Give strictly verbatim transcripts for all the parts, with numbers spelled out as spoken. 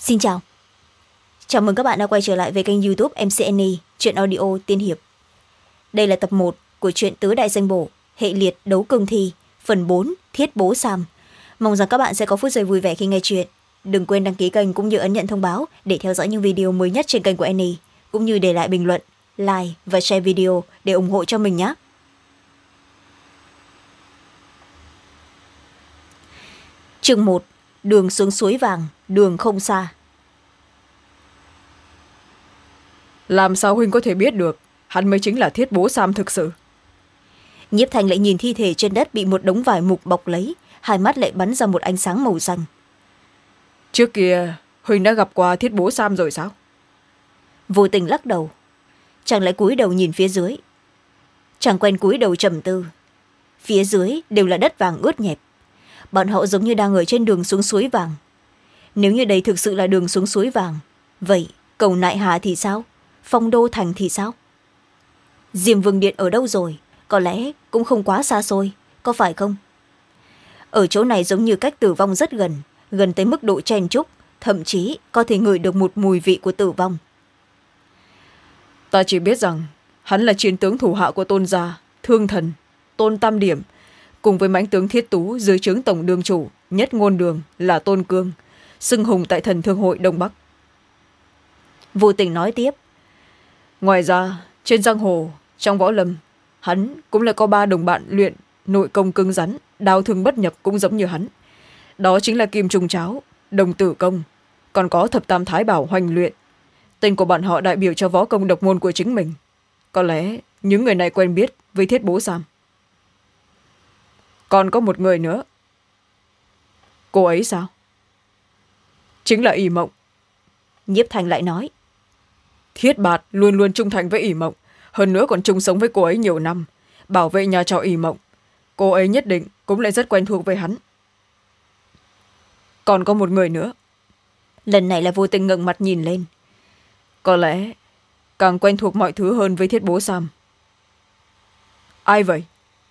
Xin chào. Chào mừng các bạn đã quay trở lại với kênh YouTube em xê en e Truyện Audio Tiên Hiệp. Đây là tập một của truyện Tứ Đại Danh Bổ, hệ liệt đấu cương thi, phần bốn, Thiết Bố Sam. Mong rằng các bạn sẽ có phút giây vui vẻ khi nghe chuyện. Đừng quên đăng ký kênh cũng như ấn nhận thông báo để theo dõi những video mới nhất trên kênh của Annie, cũng như để lại bình luận, like và share video để ủng hộ cho mình nhé. Chương một, đường xuống suối vàng, đường không xa. Làm sao huynh có thể biết được hắn mới chính là Thiết Bố Sam thực sự? Nhiếp Thanh lại nhìn thi thể trên đất bị một đống vải mục bọc lấy, hai mắt lại bắn ra một ánh sáng màu xanh. Trước kia huynh đã gặp qua Thiết Bố Sam rồi sao? Vô tình lắc đầu. Chàng lại cúi đầu nhìn phía dưới. Chàng quen cúi đầu trầm tư. Phía dưới đều là đất vàng ướt nhẹp. Bọn họ giống như đang ở trên đường xuống suối vàng. Nếu như đây thực sự là đường xuống suối vàng, vậy cầu Nại Hà thì sao? Phong Đô Thành thì sao? Diêm Vương Điện ở đâu rồi? Có lẽ cũng không quá xa xôi, có phải không? Ở chỗ này giống như cách tử vong rất gần, gần tới mức độ chen chúc, thậm chí có thể ngửi được một mùi vị của tử vong. Ta chỉ biết rằng hắn là chiến tướng thủ hạ của Tôn gia, Thương Thần, Tôn Tam Điểm, cùng với mãnh tướng Thiết Tú dưới trướng tổng đường chủ Nhất Ngôn Đường là Tôn Cương, xưng hùng tại Thần Thương hội Đông Bắc. Vô tình nói tiếp. Ngoài ra, trên giang hồ, trong võ lâm, hắn cũng là có ba đồng bạn luyện nội công cứng rắn, đao thương bất nhập cũng giống như hắn. Đó chính là Kim Trung Cháo, Đồng Tử Công, còn có Thập Tam Thái Bảo Hoành Luyện. Tên của bọn họ đại biểu cho võ công độc môn của chính mình. Có lẽ những người này quen biết với Thiết Bố Sam. Còn có một người nữa. Cô ấy sao? Chính là ỷ Mộng. Nhiếp Thanh lại nói. Thiết Bạt luôn luôn trung thành với ỷ Mộng, hơn nữa còn chung sống với cô ấy nhiều năm, bảo vệ nhà trọ ỷ Mộng. Cô ấy nhất định cũng lại rất quen thuộc với hắn. Còn có một người nữa. Lần này là Vô Tình ngẩng mặt nhìn lên. Có lẽ càng quen thuộc mọi thứ hơn với Thiết Bố Sam. Ai vậy?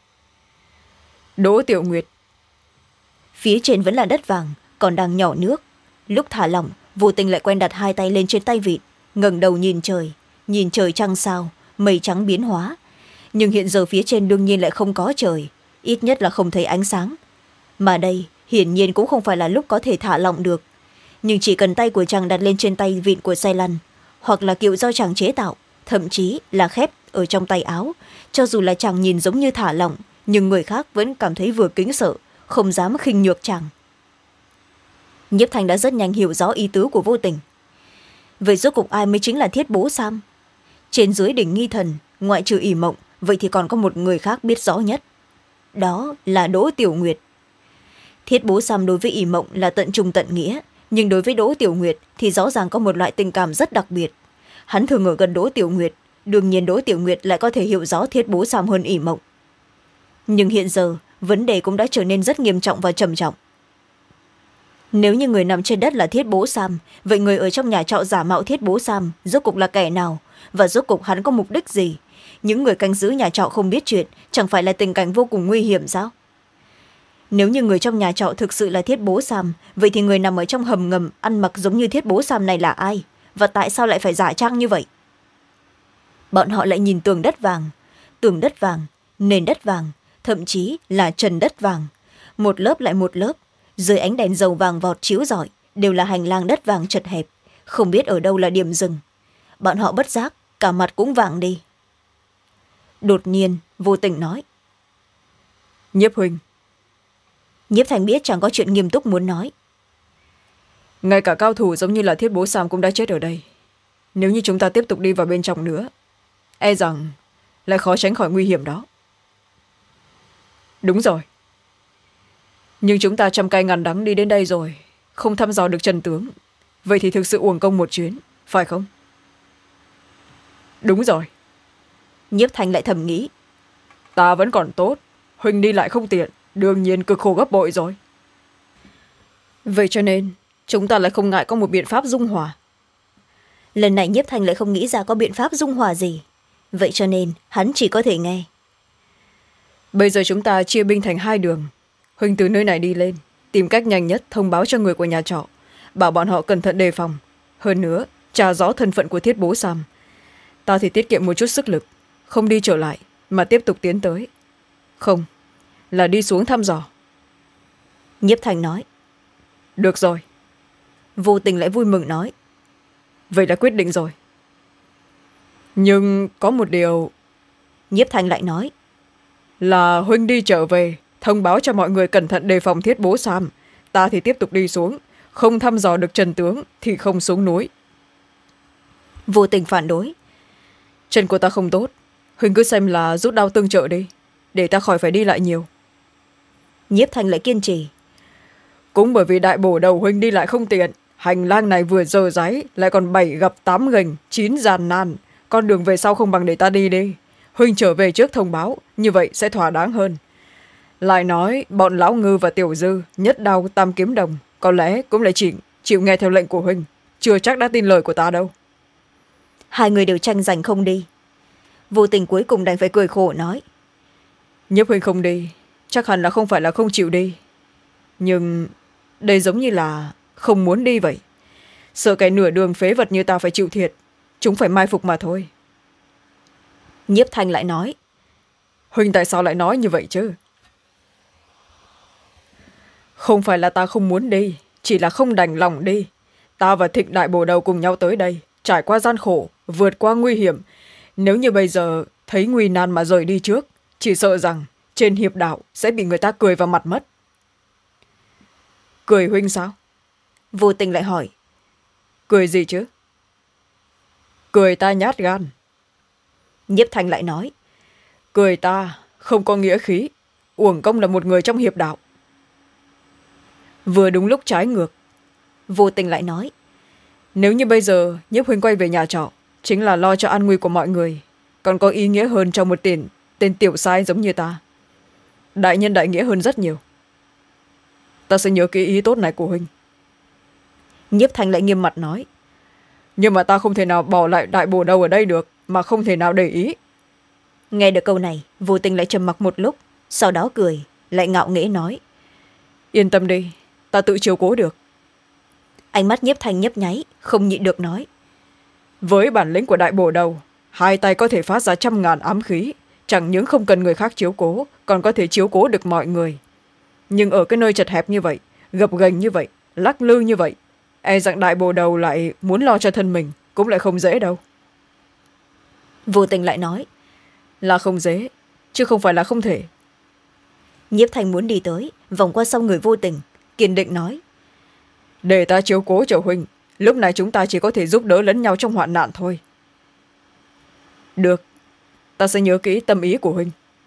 Đỗ Tiểu Nguyệt. Phía trên vẫn là đất vàng, còn đang nhỏ nước. Lúc thả lỏng, Vô Tình lại quen đặt hai tay lên trên tay vịt, ngẩng đầu nhìn trời, nhìn trời trăng sao, mây trắng biến hóa. Nhưng hiện giờ phía trên đương nhiên lại không có trời, ít nhất là không thấy ánh sáng. Mà đây hiển nhiên cũng không phải là lúc có thể thả lỏng được. Nhưng chỉ cần tay của chàng đặt lên trên tay vịn của xe lăn, hoặc là kiệu do chàng chế tạo, thậm chí là khép ở trong tay áo, cho dù là chàng nhìn giống như thả lỏng, nhưng người khác vẫn cảm thấy vừa kính sợ, không dám khinh nhược chàng. Nhiếp Thanh đã rất nhanh hiểu rõ ý tứ của Vô Tình. Vậy rốt cuộc ai mới chính là Thiết Bố Sam? Trên dưới đỉnh Nghi Thần, ngoại trừ ỷ Mộng, vậy thì còn có một người khác biết rõ nhất. Đó là Đỗ Tiểu Nguyệt. Thiết Bố Sam đối với ỷ Mộng là tận trung tận nghĩa, nhưng đối với Đỗ Tiểu Nguyệt thì rõ ràng có một loại tình cảm rất đặc biệt. Hắn thường ở gần Đỗ Tiểu Nguyệt, đương nhiên Đỗ Tiểu Nguyệt lại có thể hiểu rõ Thiết Bố Sam hơn ỷ Mộng. Nhưng hiện giờ vấn đề cũng đã trở nên rất nghiêm trọng và trầm trọng. Nếu như người nằm trên đất là Thiết Bố Sam, vậy người ở trong nhà trọ giả mạo Thiết Bố Sam rốt cục là kẻ nào, và rốt cục hắn có mục đích gì? Những người canh giữ nhà trọ không biết chuyện, chẳng phải là tình cảnh vô cùng nguy hiểm sao? Nếu như người trong nhà trọ thực sự là Thiết Bố Sam, vậy thì người nằm ở trong hầm ngầm ăn mặc giống như Thiết Bố Sam này là ai, và tại sao lại phải giả trang như vậy? Bọn họ lại nhìn tường đất vàng, tường đất vàng, nền đất vàng, thậm chí là trần đất vàng, một lớp lại một lớp, dưới ánh đèn dầu vàng vọt chiếu rọi, đều là hành lang đất vàng chật hẹp, không biết ở đâu là điểm dừng. Bọn họ bất giác, cả mặt cũng vàng đi. Đột nhiên Vô Tình nói. Nhiếp huynh. Nhiếp Thanh biết chẳng có chuyện nghiêm túc muốn nói. Ngay cả cao thủ giống như là Thiết Bố Sam cũng đã chết ở đây. Nếu như chúng ta tiếp tục đi vào bên trong nữa, e rằng lại khó tránh khỏi nguy hiểm đó. Đúng rồi. Nhưng chúng ta trăm cay ngàn đắng đi đến đây rồi, không thăm dò được chân tướng, vậy thì thực sự uổng công một chuyến, phải không? Đúng rồi. Nhiếp Thanh lại thầm nghĩ. Ta vẫn còn tốt, huynh đi lại không tiện, đương nhiên cực khổ gấp bội rồi. Vậy cho nên chúng ta lại không ngại có một biện pháp dung hòa. Lần này Nhiếp Thanh lại không nghĩ ra có biện pháp dung hòa gì, vậy cho nên hắn chỉ có thể nghe. Bây giờ chúng ta chia binh thành hai đường. Huynh từ nơi này đi lên, tìm cách nhanh nhất thông báo cho người của nhà trọ, bảo bọn họ cẩn thận đề phòng. Hơn nữa tra rõ thân phận của Thiết Bố Sam. Ta thì tiết kiệm một chút sức lực, không đi trở lại mà tiếp tục tiến tới. Không, là đi xuống thăm dò. Nhiếp Thanh nói. Được rồi. Vô Tình lại vui mừng nói. Vậy đã quyết định rồi. Nhưng có một điều. Nhiếp Thanh lại nói. Là huynh đi trở về thông báo cho mọi người cẩn thận đề phòng Thiết Bố Sam. Ta thì tiếp tục đi xuống, không thăm dò được chân tướng thì không xuống núi. Vô Tình phản đối. Chân của ta không tốt, huynh cứ xem là rút đau tương trợ đi, để ta khỏi phải đi lại nhiều. Nhiếp Thanh lại kiên trì. Cũng bởi vì đại bổ đầu huynh đi lại không tiện, hành lang này vừa dơ dáy lại còn bảy gặp tám gành, chín gian nan, con đường về sau không bằng để ta đi đi. Huynh trở về trước thông báo, như vậy sẽ thỏa đáng hơn. Lại nói bọn lão Ngư và Tiểu Dư nhất đao tam kiếm đồng, có lẽ cũng lại chỉ chịu nghe theo lệnh của huynh, chưa chắc đã tin lời của ta đâu. Hai người đều tranh giành không đi. Vô Tình cuối cùng đành phải cười khổ nói. Nhiếp huynh không đi chắc hẳn là không phải là không chịu đi, nhưng đây giống như là không muốn đi vậy. Sợ cái nửa đường phế vật như ta phải chịu thiệt, chúng phải mai phục mà thôi. Nhiếp Thanh lại nói. Huynh tại sao lại nói như vậy chứ? Không phải là ta không muốn đi, chỉ là không đành lòng đi. Ta và Thịnh đại bổ đầu cùng nhau tới đây, trải qua gian khổ, vượt qua nguy hiểm. Nếu như bây giờ thấy nguy nan mà rời đi trước, chỉ sợ rằng trên hiệp đạo sẽ bị người ta cười vào mặt mất. Cười huynh sao? Vô Tình lại hỏi. Cười gì chứ? Cười ta nhát gan. Nhiếp Thanh lại nói. Cười ta không có nghĩa khí, uổng công là một người trong hiệp đạo. Vừa đúng lúc trái ngược. Vô Tình lại nói. Nếu như bây giờ Nhiếp huynh quay về nhà trọ, chính là lo cho an nguy của mọi người, còn có ý nghĩa hơn cho một tên, tên tiểu sai giống như ta. Đại nhân đại nghĩa hơn rất nhiều. Ta sẽ nhớ kỹ ý tốt này của huynh. Nhiếp Thanh lại nghiêm mặt nói. Nhưng mà ta không thể nào bỏ lại đại bổ đầu ở đây được, mà không thể nào để ý. Nghe được câu này, Vô Tình lại trầm mặc một lúc, sau đó cười, lại ngạo nghễ nói. Yên tâm đi, ta tự chiếu cố được. Ánh mắt Nhiếp Thanh nhấp nháy, không nhịn được nói. Với bản lĩnh của đại bổ đầu, hai tay có thể phát ra trăm ngàn ám khí, chẳng những không cần người khác chiếu cố, còn có thể chiếu cố được mọi người. Nhưng ở cái nơi chật hẹp như vậy, gập ghềnh như vậy, lắc lư như vậy, e rằng đại bổ đầu lại muốn lo cho thân mình cũng lại không dễ đâu. Vô Tình lại nói. Là không dễ, chứ không phải là không thể. Nhiếp Thanh muốn đi tới, vòng qua sau người Vô Tình, kiên định nói. Để ta chiếu cố cho huynh, lúc này chúng ta chỉ có thể giúp đỡ lẫn nhau trong hoạn nạn thôi. Được, ta sẽ nhớ kỹ tâm ý của huynh.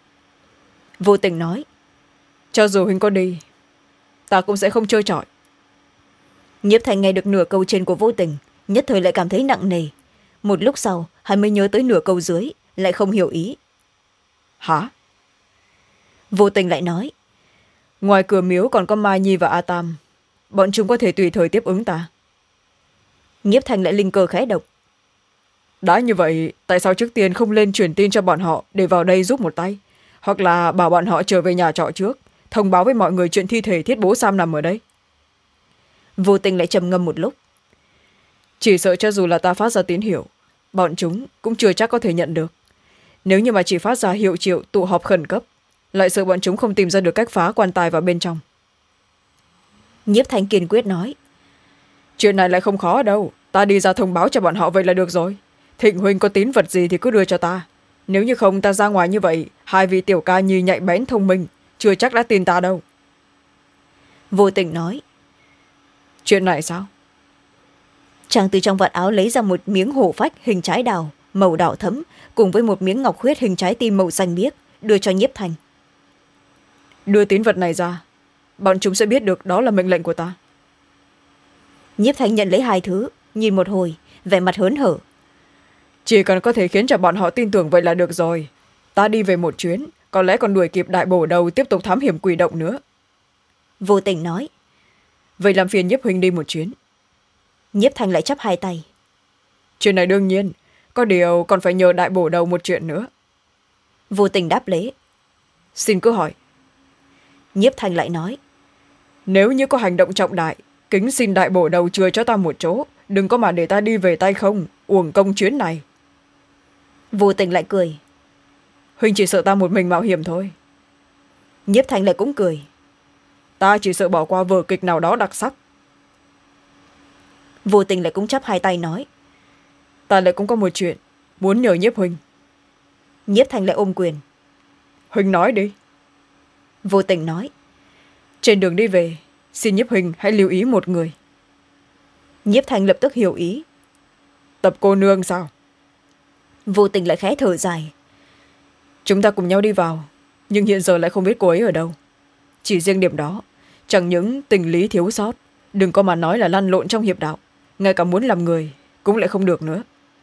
Vô Tình nói. Cho dù huynh có đi, ta cũng sẽ không trơ trọi. Nhiếp Thanh nghe được nửa câu trên của Vô Tình, nhất thời lại cảm thấy nặng nề. Một lúc sau hắn mới nhớ tới nửa câu dưới, lại không hiểu ý. Hả? Vô Tình lại nói. Ngoài cửa miếu còn có Mai Nhi và A Tam, bọn chúng có thể tùy thời tiếp ứng ta. Nhiếp Thanh lại linh cơ khẽ động. Đã như vậy, tại sao trước tiên không lên truyền tin cho bọn họ để vào đây giúp một tay, hoặc là bảo bọn họ trở về nhà trọ trước, thông báo với mọi người chuyện thi thể Thiết Bố Sam nằm ở đây? Vô Tình lại trầm ngâm một lúc. Chỉ sợ cho dù là ta phát ra tín hiệu, bọn chúng cũng chưa chắc có thể nhận được. Nếu như mà chỉ phát ra hiệu triệu tụ họp khẩn cấp, lại sợ bọn chúng không tìm ra được cách phá quan tài vào bên trong. Nhiếp Thanh kiên quyết nói. Chuyện này lại không khó đâu, ta đi ra thông báo cho bọn họ vậy là được rồi. Thịnh huynh có tín vật gì thì cứ đưa cho ta. Nếu như không, ta ra ngoài như vậy, hai vị tiểu ca nhi nhạy bén thông minh, chưa chắc đã tin ta đâu. Vô Tình nói. Chuyện này sao? Chàng từ trong vạt áo lấy ra một miếng hổ phách hình trái đào màu đỏ thẫm, cùng với một miếng ngọc khuyết hình trái tim màu xanh biếc, đưa cho Nhiếp Thanh. Đưa tín vật này ra, bọn chúng sẽ biết được đó là mệnh lệnh của ta. Nhiếp Thanh nhận lấy hai thứ, nhìn một hồi, vẻ mặt hớn hở. Chỉ cần có thể khiến cho bọn họ tin tưởng vậy là được rồi. Ta đi về một chuyến, có lẽ còn đuổi kịp đại bổ đầu tiếp tục thám hiểm quỷ động nữa. Vô Tình nói. Vậy làm phiền Nhiếp huynh đi một chuyến. Nhiếp Thanh lại chắp hai tay. Chuyện này đương nhiên, có điều còn phải nhờ đại bổ đầu một chuyện nữa. Vô Tình đáp lễ. Xin cứ hỏi. Nhiếp Thanh lại nói. Nếu như có hành động trọng đại, kính xin đại bổ đầu chừa cho ta một chỗ, đừng có mà để ta đi về tay không, uổng công chuyến này. Vô Tình lại cười. Huynh chỉ sợ ta một mình mạo hiểm thôi. Nhiếp Thanh lại cũng cười. Ta chỉ sợ bỏ qua vở kịch nào đó đặc sắc. Vô Tình lại cũng chắp hai tay nói. Ta lại cũng có một chuyện muốn nhờ Nhiếp huynh. Nhiếp Thanh lại ôm quyền. Huynh nói đi. Vô Tình nói. Trên đường đi về, xin Nhiếp huynh hãy lưu ý một người. Nhiếp Thanh lập tức hiểu ý. Tập cô nương sao? Vô Tình lại khẽ thở dài. Chúng ta cùng nhau đi vào, nhưng hiện giờ lại không biết cô ấy ở đâu. Chỉ riêng điểm đó, chẳng những tình lý thiếu sót, đừng có mà nói là lăn lộn trong hiệp đạo, ngay cả muốn làm người cũng lại không được nữa.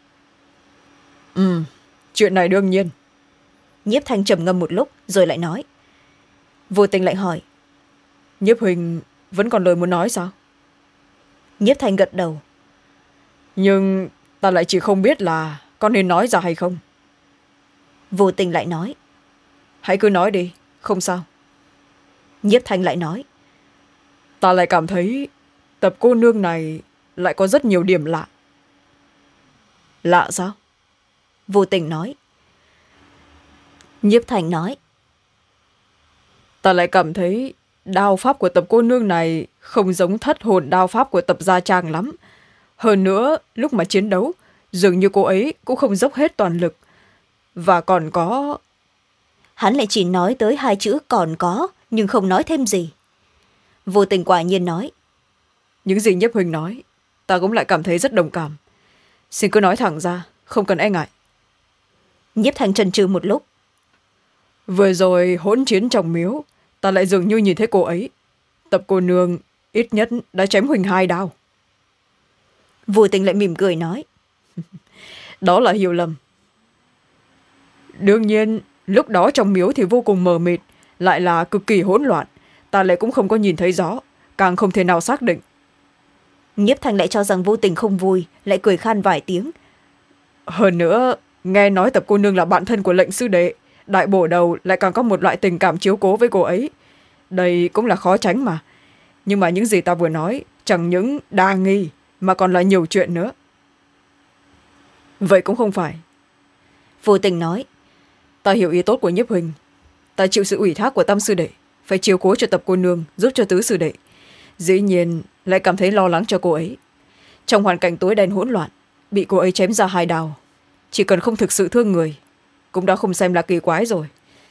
Ừ, chuyện này đương nhiên. Nhiếp Thanh trầm ngâm một lúc rồi lại nói. Vô Tình lại hỏi. Nhiếp huynh vẫn còn lời muốn nói sao? Nhiếp Thanh gật đầu. Nhưng ta lại chỉ không biết là có nên nói ra hay không. Vô Tình lại nói. Hãy cứ nói đi, không sao. Nhiếp Thanh lại nói. Ta lại cảm thấy tập cô nương này lại có rất nhiều điểm lạ. Lạ sao? Vô Tình nói. Nhiếp Thanh nói. Ta lại cảm thấy đao pháp của tập cô nương này không giống thất hồn đao pháp của tập gia trang lắm. Hơn nữa, lúc mà chiến đấu, dường như cô ấy cũng không dốc hết toàn lực. Và còn có... Hắn lại chỉ nói tới hai chữ còn có, nhưng không nói thêm gì. Vô Tình quả nhiên nói. Những gì Nhiếp huynh nói, ta cũng lại cảm thấy rất đồng cảm. Xin cứ nói thẳng ra, không cần e ngại. Nhiếp Thanh chần chừ một lúc. Vừa rồi hỗn chiến trong miếu, ta lại dường như nhìn thấy cô ấy. Tập cô nương ít nhất đã chém huynh hai đao. Vô Tình lại mỉm cười nói. Đó là hiểu lầm. Đương nhiên, lúc đó trong miếu thì vô cùng mờ mịt, lại là cực kỳ hỗn loạn. Ta lại cũng không có nhìn thấy rõ, càng không thể nào xác định. Nhiếp Thanh lại cho rằng Vô Tình không vui, lại cười khan vài tiếng. Hơn nữa, nghe nói tập cô nương là bạn thân của lệnh sư đệ, đại bổ đầu lại càng có một loại tình cảm chiếu cố với cô ấy. Đây cũng là khó tránh mà. Nhưng mà những gì ta vừa nói chẳng những đa nghi mà còn là nhiều chuyện nữa. Vậy cũng không phải. Vô Tình nói. Ta hiểu ý tốt của Nhiếp huynh. Ta chịu sự ủy thác của tam sư đệ, phải chiếu cố cho tập cô nương, giúp cho tứ sư đệ. Dĩ nhiên lại cảm thấy lo lắng cho cô ấy. Trong hoàn cảnh tối đen hỗn loạn, bị cô ấy chém ra hai đao, chỉ cần không thực sự thương người cũng đã không xem là kỳ quái rồi.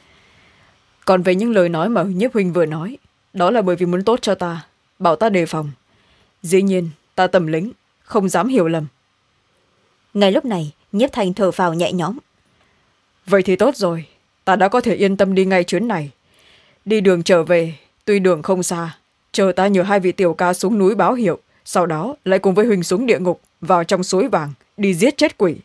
Còn về những lời nói mà Nhiếp huynh vừa nói, đó là bởi vì muốn tốt cho ta, bảo ta đề phòng. Dĩ nhiên ta tầm lính, không dám hiểu lầm. Ngay lúc này Nhiếp Thanh thở phào nhẹ nhõm. Vậy thì tốt rồi, ta đã có thể yên tâm đi ngay chuyến này. Đi đường trở về, tuy đường không xa, chờ ta nhờ hai vị tiểu ca xuống núi báo hiệu, sau đó lại cùng với huynh xuống địa ngục, vào trong suối vàng, đi giết chết quỷ.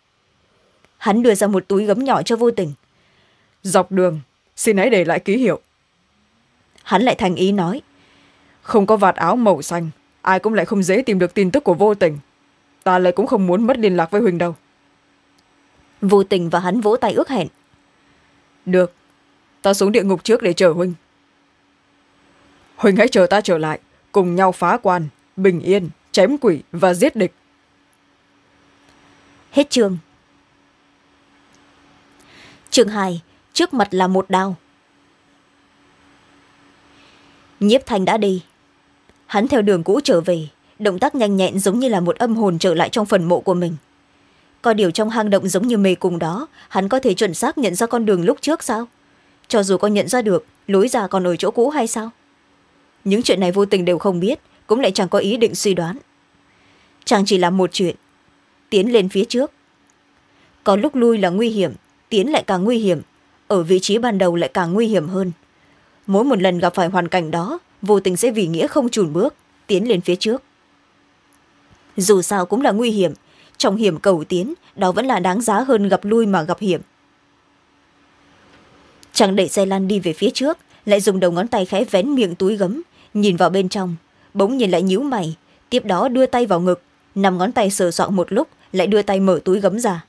Hắn đưa ra một túi gấm nhỏ cho Vô Tình. Dọc đường, xin hãy để lại ký hiệu. Hắn lại thành ý nói. Không có vạt áo màu xanh, ai cũng lại không dễ tìm được tin tức của Vô Tình. Ta lại cũng không muốn mất liên lạc với huynh đâu. Vô Tình và hắn vỗ tay ước hẹn. Được, ta xuống địa ngục trước để chờ huynh. Huynh hãy chờ ta trở lại, cùng nhau phá quan, bình yên, chém quỷ và giết địch. Hết chương. Chương hai. Trước mặt là một đao. Nhiếp Thanh đã đi. Hắn theo đường cũ trở về, động tác nhanh nhẹn giống như là một âm hồn trở lại trong phần mộ của mình. Có điều trong hang động giống như mê cung đó, hắn có thể chuẩn xác nhận ra con đường lúc trước sao? Cho dù có nhận ra được, lối ra còn ở chỗ cũ hay sao? Những chuyện này Vô Tình đều không biết, cũng lại chẳng có ý định suy đoán. Chàng chỉ làm một chuyện, tiến lên phía trước. Có lúc lui là nguy hiểm, tiến lại càng nguy hiểm, ở vị trí ban đầu lại càng nguy hiểm hơn. Mỗi một lần gặp phải hoàn cảnh đó, Vô Tình sẽ vì nghĩa không chùn bước, tiến lên phía trước. Dù sao cũng là nguy hiểm, trong hiểm cầu tiến, đó vẫn là đáng giá hơn gặp lui mà gặp hiểm. Chàng đẩy xe lăn đi về phía trước, lại dùng đầu ngón tay khẽ vén miệng túi gấm, nhìn vào bên trong, bỗng nhiên lại nhíu mày, tiếp đó đưa tay vào ngực, nằm ngón tay sờ soạng một lúc, lại đưa tay mở túi gấm ra.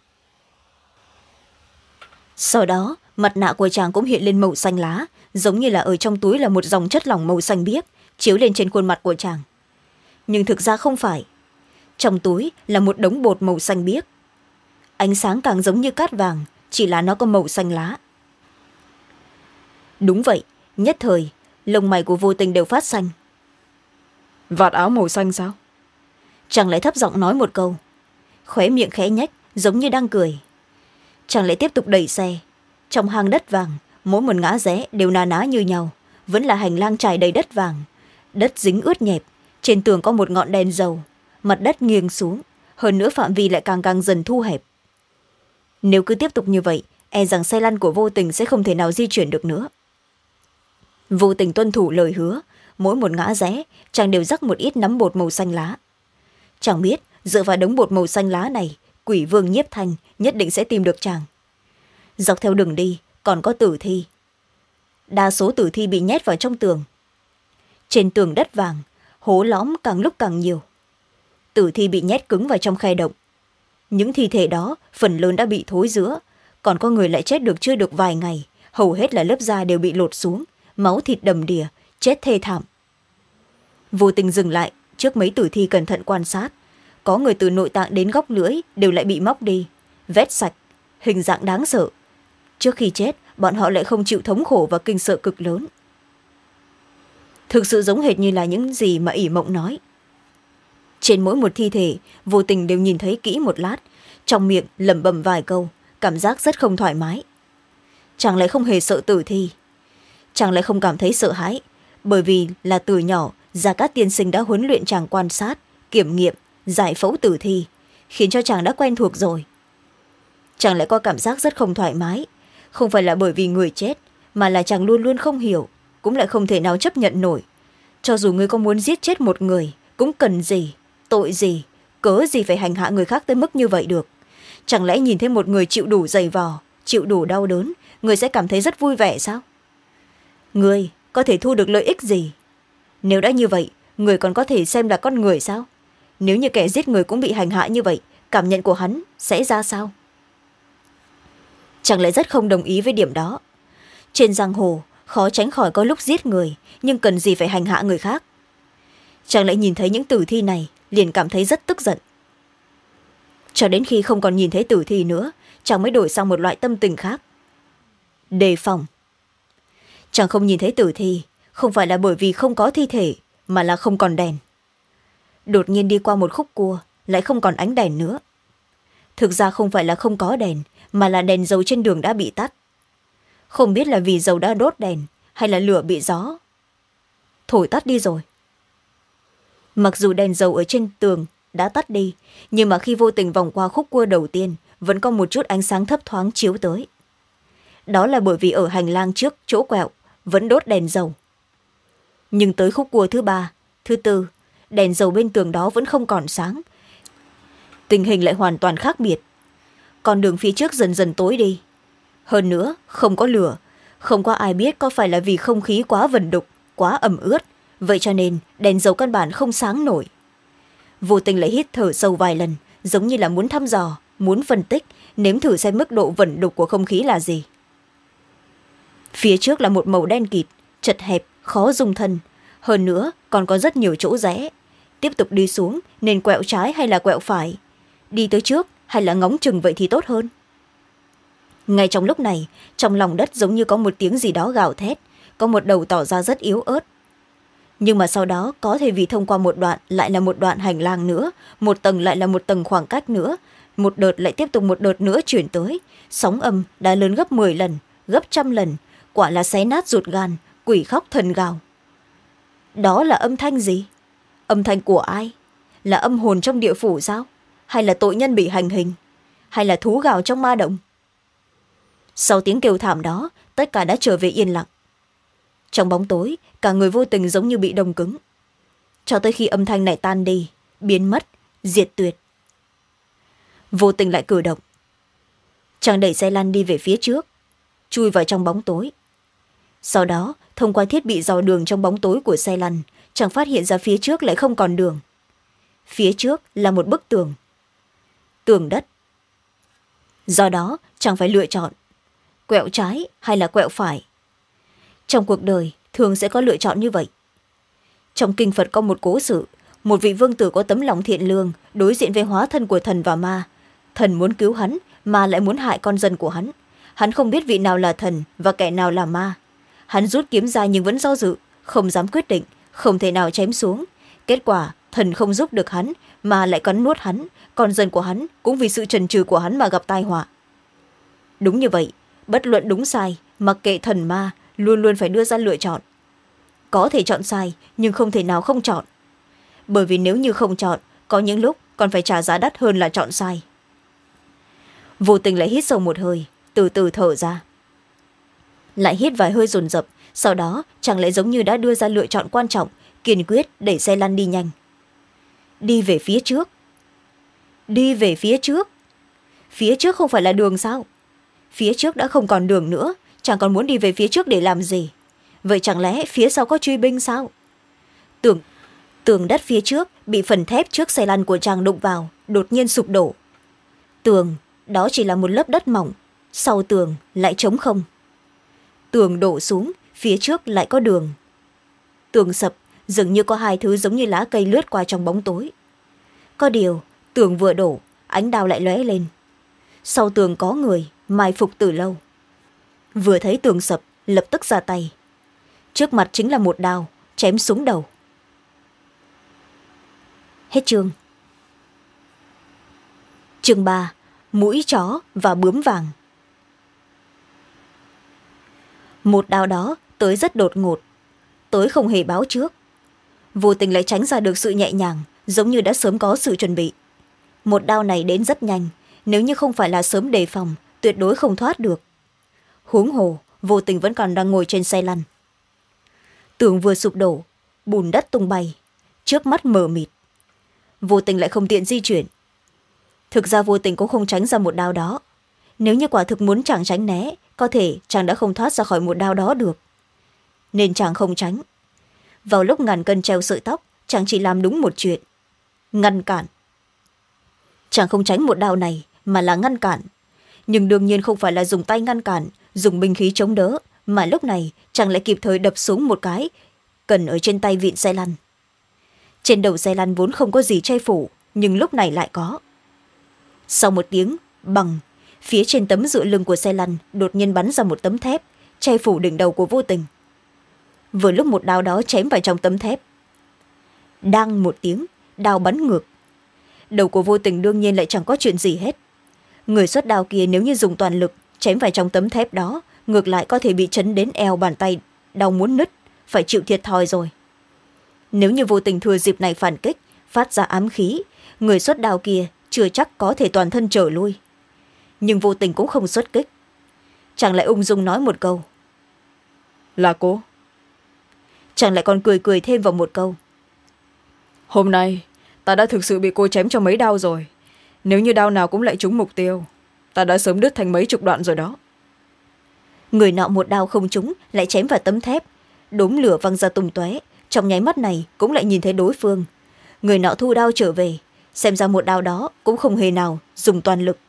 Sau đó, mặt nạ của chàng cũng hiện lên màu xanh lá, giống như là ở trong túi là một dòng chất lỏng màu xanh biếc, chiếu lên trên khuôn mặt của chàng. nhưng thực ra không phải. Trong túi là một đống bột màu xanh biếc. Ánh sáng càng giống như cát vàng, chỉ là nó có màu xanh lá. Đúng vậy, nhất thời lông mày của Vô Tình đều phát xanh. Vạt áo màu xanh sao? Chàng lại thấp giọng nói một câu, khóe miệng khẽ nhếch giống như đang cười. Chàng lại tiếp tục đẩy xe. Trong hang đất vàng, mỗi một ngã rẽ đều na ná như nhau, vẫn là hành lang trải đầy đất vàng. Đất dính ướt nhẹp, trên tường có một ngọn đèn dầu, mặt đất nghiêng xuống, hơn nữa phạm vi lại càng càng dần thu hẹp. Nếu cứ tiếp tục như vậy, e rằng xe lăn của Vô Tình sẽ không thể nào di chuyển được nữa. Vô Tình tuân thủ lời hứa, mỗi một ngã rẽ chàng đều rắc một ít nắm bột màu xanh lá. Chàng biết dựa vào đống bột màu xanh lá này, quỷ vương Nhiếp Thanh nhất định sẽ tìm được chàng. Dọc theo đường đi còn có tử thi. Đa số tử thi bị nhét vào trong tường. Trên tường đất vàng, hố lõm càng lúc càng nhiều. Tử thi bị nhét cứng vào trong khe động. Những thi thể đó phần lớn đã bị thối rữa, còn có người lại chết được chưa được vài ngày, hầu hết là lớp da đều bị lột xuống, máu thịt đầm đìa, chết thê thảm. Vô Tình dừng lại trước mấy tử thi, cẩn thận quan sát. Có người từ nội tạng đến góc lưỡi đều lại bị móc đi, vét sạch, hình dạng đáng sợ. Trước khi chết, bọn họ lại không chịu thống khổ và kinh sợ cực lớn. Thực sự giống hệt như là những gì mà ỷ mộng nói. Trên mỗi một thi thể, Vô Tình đều nhìn thấy kỹ một lát, trong miệng lẩm bẩm vài câu, cảm giác rất không thoải mái. Chàng lại không hề sợ tử thi. Chàng lại không cảm thấy sợ hãi, bởi vì là từ nhỏ Gia Cát tiên sinh đã huấn luyện chàng quan sát, kiểm nghiệm, giải phẫu tử thi, khiến cho chàng đã quen thuộc rồi. Chàng lại có cảm giác rất không thoải mái, không phải là bởi vì người chết, mà là chàng luôn luôn không hiểu, cũng lại không thể nào chấp nhận nổi. Cho dù người có muốn giết chết một người, cũng cần gì, tội gì, cớ gì phải hành hạ người khác tới mức như vậy được. Chẳng lẽ nhìn thấy một người chịu đủ dày vò, chịu đủ đau đớn, người sẽ cảm thấy rất vui vẻ sao? Người có thể thu được lợi ích gì? Nếu đã như vậy, người còn có thể xem là con người sao? Nếu như kẻ giết người cũng bị hành hạ như vậy, cảm nhận của hắn sẽ ra sao? Chàng lại rất không đồng ý với điểm đó. Trên giang hồ, khó tránh khỏi có lúc giết người, nhưng cần gì phải hành hạ người khác? Chàng lại nhìn thấy những tử thi này, liền cảm thấy rất tức giận. Cho đến khi không còn nhìn thấy tử thi nữa, chàng mới đổi sang một loại tâm tình khác. Đề phòng. Chàng không nhìn thấy tử thi, không phải là bởi vì không có thi thể, mà là không còn đèn. Đột nhiên đi qua một khúc cua, lại không còn ánh đèn nữa. Thực ra không phải là không có đèn, mà là đèn dầu trên đường đã bị tắt. Không biết là vì dầu đã đốt đèn, hay là lửa bị gió thổi tắt đi rồi. Mặc dù đèn dầu ở trên tường đã tắt đi, nhưng mà khi Vô Tình vòng qua khúc cua đầu tiên, vẫn có một chút ánh sáng thấp thoáng chiếu tới. Đó là bởi vì ở hành lang trước chỗ quẹo vẫn đốt đèn dầu. Nhưng tới khúc cua thứ ba, thứ tư, đèn dầu bên tường đó vẫn không còn sáng. Tình hình lại hoàn toàn khác biệt. Con đường phía trước dần dần tối đi. Hơn nữa, không có lửa, không có ai biết có phải là vì không khí quá vần đục, quá ẩm ướt, vậy cho nên đèn dầu căn bản không sáng nổi. Vô Tình lại hít thở sâu vài lần, giống như là muốn thăm dò, muốn phân tích, nếm thử xem mức độ vẩn đục của không khí là gì. Phía trước là một màu đen kịt, chật hẹp, khó dung thân, hơn nữa còn có rất nhiều chỗ rẽ. Tiếp tục đi xuống nên quẹo trái hay là quẹo phải, đi tới trước hay là ngóng chừng vậy thì tốt hơn. Ngay trong lúc này, trong lòng đất giống như có một tiếng gì đó gào thét, có một đầu tỏ ra rất yếu ớt. Nhưng mà sau đó có thể vì thông qua một đoạn lại là một đoạn hành lang nữa, một tầng lại là một tầng khoảng cách nữa, một đợt lại tiếp tục một đợt nữa chuyển tới, sóng âm đã lớn gấp mười lần, gấp trăm lần, quả là xé nát ruột gan, quỷ khóc thần gào. Đó là âm thanh gì? Âm thanh của ai? Là âm hồn trong địa phủ sao? Hay là tội nhân bị hành hình? Hay là thú gào trong ma động? Sau tiếng kêu thảm đó, tất cả đã trở về yên lặng. Trong bóng tối, cả người Vô Tình giống như bị đông cứng. Cho tới khi âm thanh này tan đi, biến mất, diệt tuyệt. Vô Tình lại cử động. Chàng đẩy xe lăn đi về phía trước, chui vào trong bóng tối. Sau đó, thông qua thiết bị dò đường trong bóng tối của xe lăn, chàng phát hiện ra phía trước lại không còn đường. Phía trước là một bức tường. Tường đất. Do đó, chàng phải lựa chọn quẹo trái hay là quẹo phải. Trong cuộc đời, thường sẽ có lựa chọn như vậy. Trong kinh Phật có một cố sự, một vị vương tử có tấm lòng thiện lương đối diện với hóa thân của thần và ma. Thần muốn cứu hắn mà lại muốn hại con dân của hắn. Hắn không biết vị nào là thần và kẻ nào là ma. Hắn rút kiếm ra nhưng vẫn do dự, không dám quyết định, không thể nào chém xuống. Kết quả thần không giúp được hắn mà lại cắn nuốt hắn, con dân của hắn cũng vì sự trần trừ của hắn mà gặp tai họa. Đúng như vậy, bất luận đúng sai, mặc kệ thần ma luôn luôn phải đưa ra lựa chọn. Có thể chọn sai nhưng không thể nào không chọn, bởi vì nếu như không chọn, có những lúc còn phải trả giá đắt hơn là chọn sai. Vô tình lại hít sâu một hơi, từ từ thở ra. Lại hít vài hơi dồn dập, sau đó chàng lại giống như đã đưa ra lựa chọn quan trọng, kiên quyết đẩy xe lăn đi nhanh. Đi về phía trước. Đi về phía trước. Phía trước không phải là đường sao? Phía trước đã không còn đường nữa, chàng còn muốn đi về phía trước để làm gì? Vậy chẳng lẽ phía sau có truy binh sao? Tường, tường đất phía trước bị phần thép trước xe lăn của chàng đụng vào, đột nhiên sụp đổ. Tường, đó chỉ là một lớp đất mỏng, sau tường lại trống không. Tường đổ xuống, phía trước lại có đường. Tường sập, dường như có hai thứ giống như lá cây lướt qua trong bóng tối. Có điều, tường vừa đổ, ánh đao lại lóe lên. Sau tường có người, mai phục từ lâu. Vừa thấy tường sập, lập tức ra tay. Trước mặt chính là một đao, chém xuống đầu. Hết chương. Chương ba, mũi chó và bướm vàng. Một đao đó tới rất đột ngột, tới không hề báo trước. Vô tình lại tránh ra được sự nhẹ nhàng, giống như đã sớm có sự chuẩn bị. Một đao này đến rất nhanh, nếu như không phải là sớm đề phòng, tuyệt đối không thoát được. Huống hồ, vô tình vẫn còn đang ngồi trên xe lăn. Tường vừa sụp đổ, bùn đất tung bay, trước mắt mờ mịt. Vô tình lại không tiện di chuyển. Thực ra vô tình cũng không tránh ra một đao đó. Nếu như quả thực muốn chàng tránh né, có thể chàng đã không thoát ra khỏi một đao đó được. Nên chàng không tránh. Vào lúc ngàn cân treo sợi tóc, chàng chỉ làm đúng một chuyện: ngăn cản. Chàng không tránh một đao này mà là ngăn cản. Nhưng đương nhiên không phải là dùng tay ngăn cản, dùng binh khí chống đỡ, mà lúc này chàng lại kịp thời đập xuống một cái cần ở trên tay vịn xe lăn. Trên đầu xe lăn vốn không có gì che phủ, nhưng lúc này lại có. Sau một tiếng bằng, phía trên tấm dựa lưng của xe lăn đột nhiên bắn ra một tấm thép, che phủ đỉnh đầu của vô tình. Vừa lúc một đao đó chém vào trong tấm thép, đang một tiếng, đao bắn ngược. Đầu của vô tình đương nhiên lại chẳng có chuyện gì hết. Người xuất đao kia nếu như dùng toàn lực chém vào trong tấm thép đó, ngược lại có thể bị chấn đến eo bàn tay, đau muốn nứt, phải chịu thiệt thòi rồi. Nếu như vô tình thừa dịp này phản kích, phát ra ám khí, người xuất đao kia chưa chắc có thể toàn thân trở lui. Nhưng vô tình cũng không xuất kích. Chàng lại ung dung nói một câu: là cô. Chàng lại còn cười cười thêm vào một câu: hôm nay ta đã thực sự bị cô chém cho mấy đao rồi. Nếu như đao nào cũng lại trúng mục tiêu, ta đã sớm đứt thành mấy chục đoạn rồi đó. Người nọ một đao không trúng, lại chém vào tấm thép, đốm lửa văng ra tung tóe. Trong nháy mắt này cũng lại nhìn thấy đối phương. Người nọ thu đao trở về, xem ra một đao đó cũng không hề nào dùng toàn lực.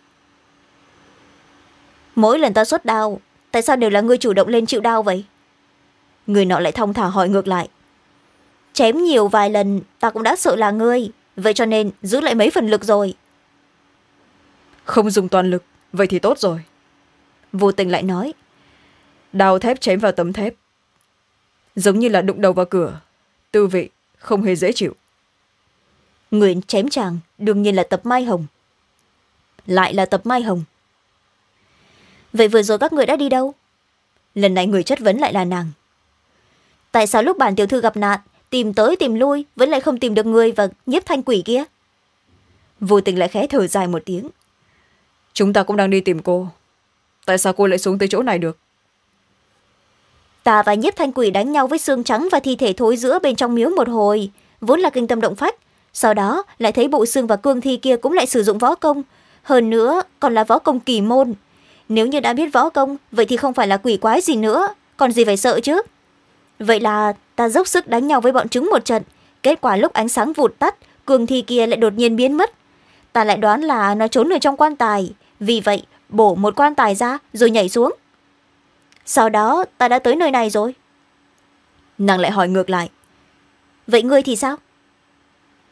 Mỗi lần ta xuất đao, tại sao đều là ngươi chủ động lên chịu đao vậy? Người nọ lại thong thả hỏi ngược lại. Chém nhiều vài lần ta cũng đã sợ là ngươi, vậy cho nên giữ lại mấy phần lực rồi. Không dùng toàn lực, vậy thì tốt rồi. Vô tình lại nói. Đao thép chém vào tấm thép, giống như là đụng đầu vào cửa, tư vị không hề dễ chịu. Người chém chàng đương nhiên là Tập Mai Hồng. Lại là Tập Mai Hồng. Vậy vừa rồi các người đã đi đâu? Lần này người chất vấn lại là nàng. Tại sao lúc bản tiểu thư gặp nạn, tìm tới tìm lui vẫn lại không tìm được người và Nhiếp Thanh Quỷ kia? Vô tình lại khẽ thở dài một tiếng. Chúng ta cũng đang đi tìm cô. Tại sao cô lại xuống tới chỗ này được? Ta và Nhiếp Thanh Quỷ đánh nhau với xương trắng và thi thể thối rữa bên trong miếu một hồi, vốn là kinh tâm động phách. Sau đó lại thấy bộ xương và cương thi kia cũng lại sử dụng võ công, hơn nữa còn là võ công kỳ môn. Nếu như đã biết võ công, vậy thì không phải là quỷ quái gì nữa, còn gì phải sợ chứ. Vậy là ta dốc sức đánh nhau với bọn chúng một trận, kết quả lúc ánh sáng vụt tắt, cương thi kia lại đột nhiên biến mất. Ta lại đoán là nó trốn ở trong quan tài, vì vậy bổ một quan tài ra rồi nhảy xuống. Sau đó ta đã tới nơi này rồi. Nàng lại hỏi ngược lại. Vậy ngươi thì sao?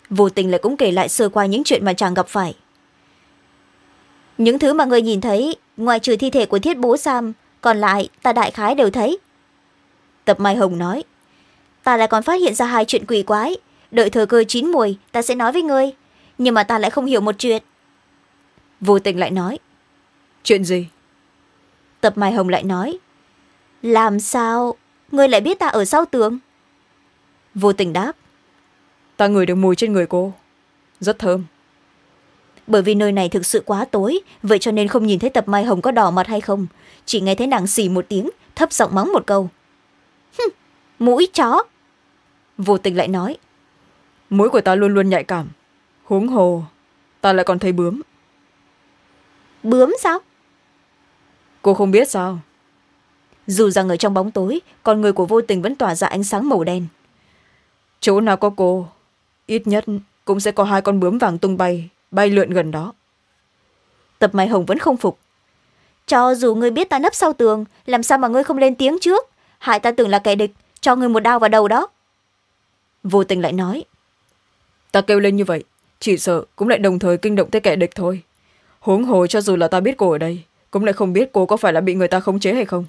Vô Tình lại cũng kể lại sơ qua những chuyện mà chàng gặp phải. Những thứ mà người nhìn thấy, ngoài trừ thi thể của Thiết Bố Sam, còn lại ta đại khái đều thấy. Tập Mai Hồng nói, ta lại còn phát hiện ra hai chuyện quỷ quái, đợi thời cơ chín mùi ta sẽ nói với ngươi, nhưng mà ta lại không hiểu một chuyện. Vô Tình lại nói, chuyện gì? Tập Mai Hồng lại nói, làm sao ngươi lại biết ta ở sau tường? Vô Tình đáp, ta ngửi được mùi trên người cô, rất thơm. Bởi vì nơi này thực sự quá tối, vậy cho nên không nhìn thấy Tập Mai Hồng có đỏ mặt hay không, chỉ nghe thấy nàng xì một tiếng, thấp giọng mắng một câu, hừm, mũi chó. Vô Tình lại nói, mũi của ta luôn luôn nhạy cảm, huống hồ ta lại còn thấy bướm. Bướm sao? Cô không biết sao? Dù rằng ở trong bóng tối, con người của Vô Tình vẫn tỏa ra ánh sáng màu đen. Chỗ nào có cô, ít nhất cũng sẽ có hai con bướm vàng tung bay, bay lượn gần đó. Tập Mai Hồng vẫn không phục, cho dù ngươi biết ta nấp sau tường, làm sao mà ngươi không lên tiếng trước, hại ta tưởng là kẻ địch, cho ngươi một đao vào đầu đó. Vô Tình lại nói, ta kêu lên như vậy chỉ sợ cũng lại đồng thời kinh động tới kẻ địch thôi, huống hồ cho dù là ta biết cô ở đây, cũng lại không biết cô có phải là bị người ta khống chế hay không.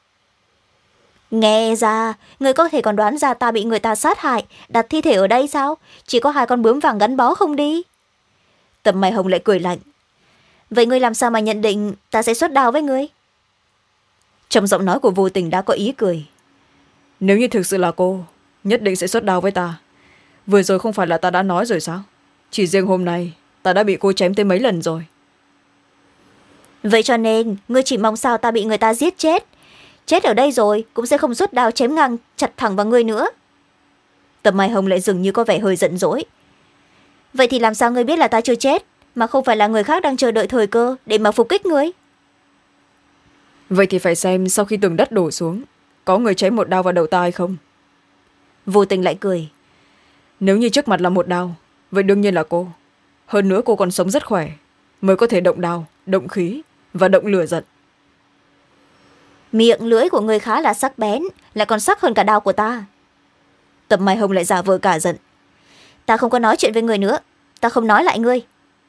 Nghe ra ngươi có thể còn đoán ra ta bị người ta sát hại, đặt thi thể ở đây sao? Chỉ có hai con bướm vàng gắn bó không đi. Tập Mai Hồng lại cười lạnh, vậy ngươi làm sao mà nhận định ta sẽ xuất đao với ngươi? Trong giọng nói của Vô Tình đã có ý cười, nếu như thực sự là cô, nhất định sẽ xuất đao với ta. Vừa rồi không phải là ta đã nói rồi sao? Chỉ riêng hôm nay ta đã bị cô chém tới mấy lần rồi. Vậy cho nên ngươi chỉ mong sao ta bị người ta giết chết, chết ở đây rồi cũng sẽ không rút đao chém ngang chặt thẳng vào ngươi nữa. Tập Mai Hồng lại dường như có vẻ hơi giận dỗi, vậy thì làm sao ngươi biết là ta chưa chết, mà không phải là người khác đang chờ đợi thời cơ để mà phục kích ngươi? Vậy thì phải xem sau khi tường đất đổ xuống, có người chém một đao vào đầu ta hay không. Vô Tình lại cười, nếu như trước mặt là một đao, vậy đương nhiên là cô. Hơn nữa cô còn sống rất khỏe, mới có thể động đao, động khí và động lửa giận. Miệng lưỡi của ngươi khá là sắc bén, lại còn sắc hơn cả đao của ta. Tập Mai Hồng lại giả vờ cả giận, ta không có nói chuyện với ngươi nữa, ta không nói lại ngươi.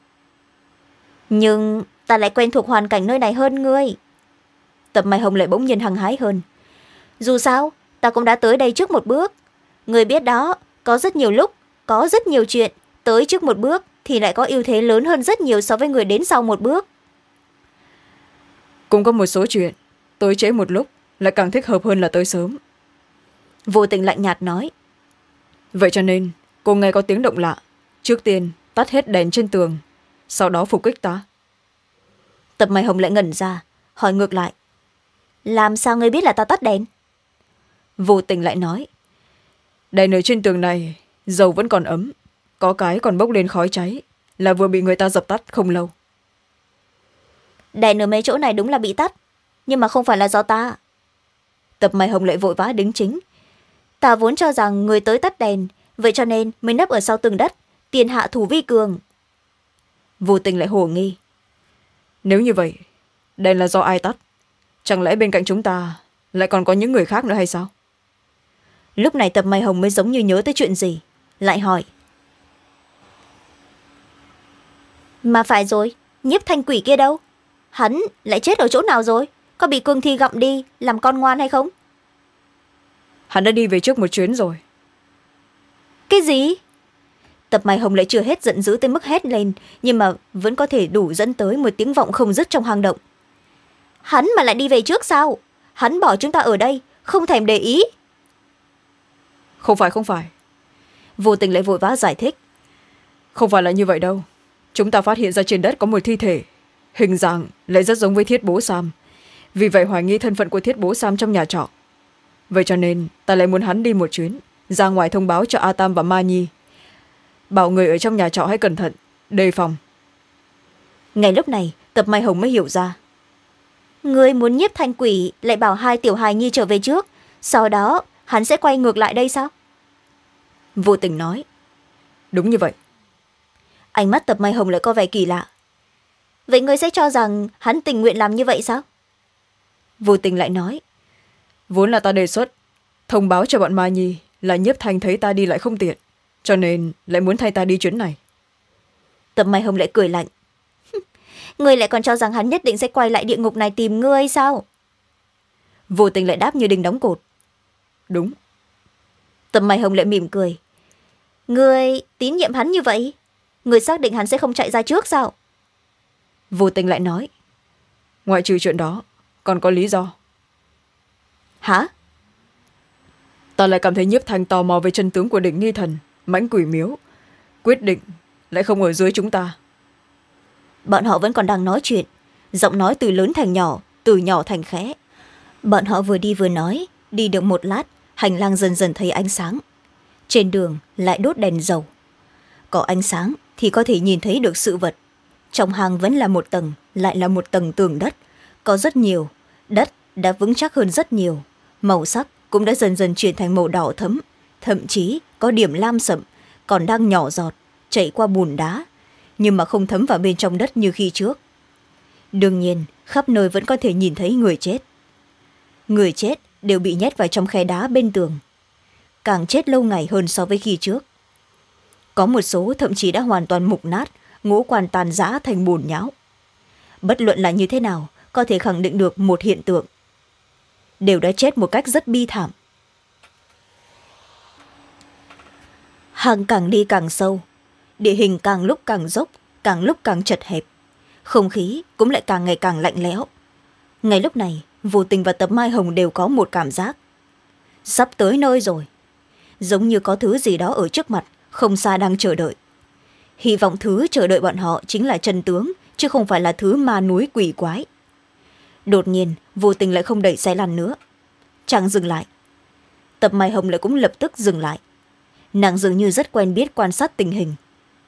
Nhưng ta lại quen thuộc hoàn cảnh nơi này hơn ngươi. Tập Mai Hồng lại bỗng nhiên hăng hái hơn, dù sao ta cũng đã tới đây trước một bước. Ngươi biết đó, có rất nhiều lúc, có rất nhiều chuyện, tới trước một bước thì lại có ưu thế lớn hơn rất nhiều so với người đến sau một bước. Cũng có một số chuyện, tới trễ một lúc lại càng thích hợp hơn là tới sớm. Vô Tình lạnh nhạt nói, vậy cho nên cô nghe có tiếng động lạ, trước tiên tắt hết đèn trên tường, sau đó phục kích ta. Tập Mai Hồng lại ngẩn ra, hỏi ngược lại, làm sao ngươi biết là ta tắt đèn? Vô Tình lại nói, đèn ở trên tường này dầu vẫn còn ấm, có cái còn bốc lên khói cháy, là vừa bị người ta dập tắt không lâu. Đèn ở mấy chỗ này đúng là bị tắt, nhưng mà không phải là do ta. Tập Mai Hồng lại vội vã đính chính, ta vốn cho rằng người tới tắt đèn, vậy cho nên mới nấp ở sau tường đất, tiền hạ thủ vi cường. Vô Tình lại hồ nghi, nếu như vậy đèn là do ai tắt? Chẳng lẽ bên cạnh chúng ta lại còn có những người khác nữa hay sao? Lúc này Tập Mai Hồng mới giống như nhớ tới chuyện gì, lại hỏi, mà phải rồi, Nhiếp Thanh Quỷ kia đâu? Hắn lại chết ở chỗ nào rồi? Có bị cương thi gặm đi làm con ngoan hay không? Hắn đã đi về trước một chuyến rồi. Cái gì? Tập Mai Hồng lại chưa hết giận dữ tới mức hét lên, nhưng mà vẫn có thể đủ dẫn tới một tiếng vọng không dứt trong hang động. Hắn mà lại đi về trước sao? Hắn bỏ chúng ta ở đây, không thèm để ý. Không phải không phải. Vô Tình lại vội vã giải thích, không phải là như vậy đâu. Chúng ta phát hiện ra trên đất có một thi thể, hình dạng lại rất giống với Thiết Bố Sam, vì vậy hoài nghi thân phận của Thiết Bố Sam trong nhà trọ. Vậy cho nên ta lại muốn hắn đi một chuyến, ra ngoài thông báo cho A Tam và Ma Nhi, bảo người ở trong nhà trọ hãy cẩn thận, đề phòng. Ngay lúc này Tập Mai Hồng mới hiểu ra, người muốn Nhiếp Thanh Quỷ lại bảo hai tiểu hài nhi trở về trước, sau đó hắn sẽ quay ngược lại đây sao? Vô Tình nói, đúng như vậy. Ánh mắt Tập Mai Hồng lại có vẻ kỳ lạ, vậy ngươi sẽ cho rằng hắn tình nguyện làm như vậy sao? Vô Tình lại nói, vốn là ta đề xuất thông báo cho bọn Ma Nhi là Nhiếp Thanh thấy ta đi lại không tiện, cho nên lại muốn thay ta đi chuyến này. Tập Mai Hồng lại cười lạnh. Ngươi lại còn cho rằng hắn nhất định sẽ quay lại địa ngục này tìm ngươi sao? Vô Tình lại đáp như đinh đóng cột. Đúng. Tập Mai Hồng lại mỉm cười. Ngươi tín nhiệm hắn như vậy, ngươi xác định hắn sẽ không chạy ra trước sao? Vô Tình lại nói. Ngoại trừ chuyện đó còn có lý do. Hả? Ta lại cảm thấy Nhiếp Thanh tò mò về chân tướng của Đỉnh Nghi Thần, Mãnh Quỷ Miếu. Quyết định lại không ở dưới chúng ta. Bọn họ vẫn còn đang nói chuyện, giọng nói từ lớn thành nhỏ, từ nhỏ thành khẽ. Bọn họ vừa đi vừa nói, đi được một lát, hành lang dần dần thấy ánh sáng. Trên đường lại đốt đèn dầu. Có ánh sáng thì có thể nhìn thấy được sự vật. Trong hang vẫn là một tầng, lại là một tầng tường đất. Có rất nhiều, đất đã vững chắc hơn rất nhiều. Màu sắc cũng đã dần dần chuyển thành màu đỏ thẫm, thậm chí có điểm lam sậm, còn đang nhỏ giọt, chảy qua bùn đá, nhưng mà không thấm vào bên trong đất như khi trước. Đương nhiên, khắp nơi vẫn có thể nhìn thấy người chết. Người chết đều bị nhét vào trong khe đá bên tường, càng chết lâu ngày hơn so với khi trước. Có một số thậm chí đã hoàn toàn mục nát, ngũ quan tàn rã thành bùn nhão. Bất luận là như thế nào, có thể khẳng định được một hiện tượng. Đều đã chết một cách rất bi thảm. Hang càng đi càng sâu, địa hình càng lúc càng dốc, càng lúc càng chật hẹp. Không khí cũng lại càng ngày càng lạnh lẽo. Ngay lúc này, Vô Tình và Tập Mai Hồng đều có một cảm giác. Sắp tới nơi rồi. Giống như có thứ gì đó ở trước mặt, không xa đang chờ đợi. Hy vọng thứ chờ đợi bọn họ chính là chân tướng, chứ không phải là thứ ma núi quỷ quái. Đột nhiên, Vô Tình lại không đẩy xe lăn nữa. Chẳng dừng lại. Tập Mai Hồng lại cũng lập tức dừng lại. Nàng dường như rất quen biết quan sát tình hình.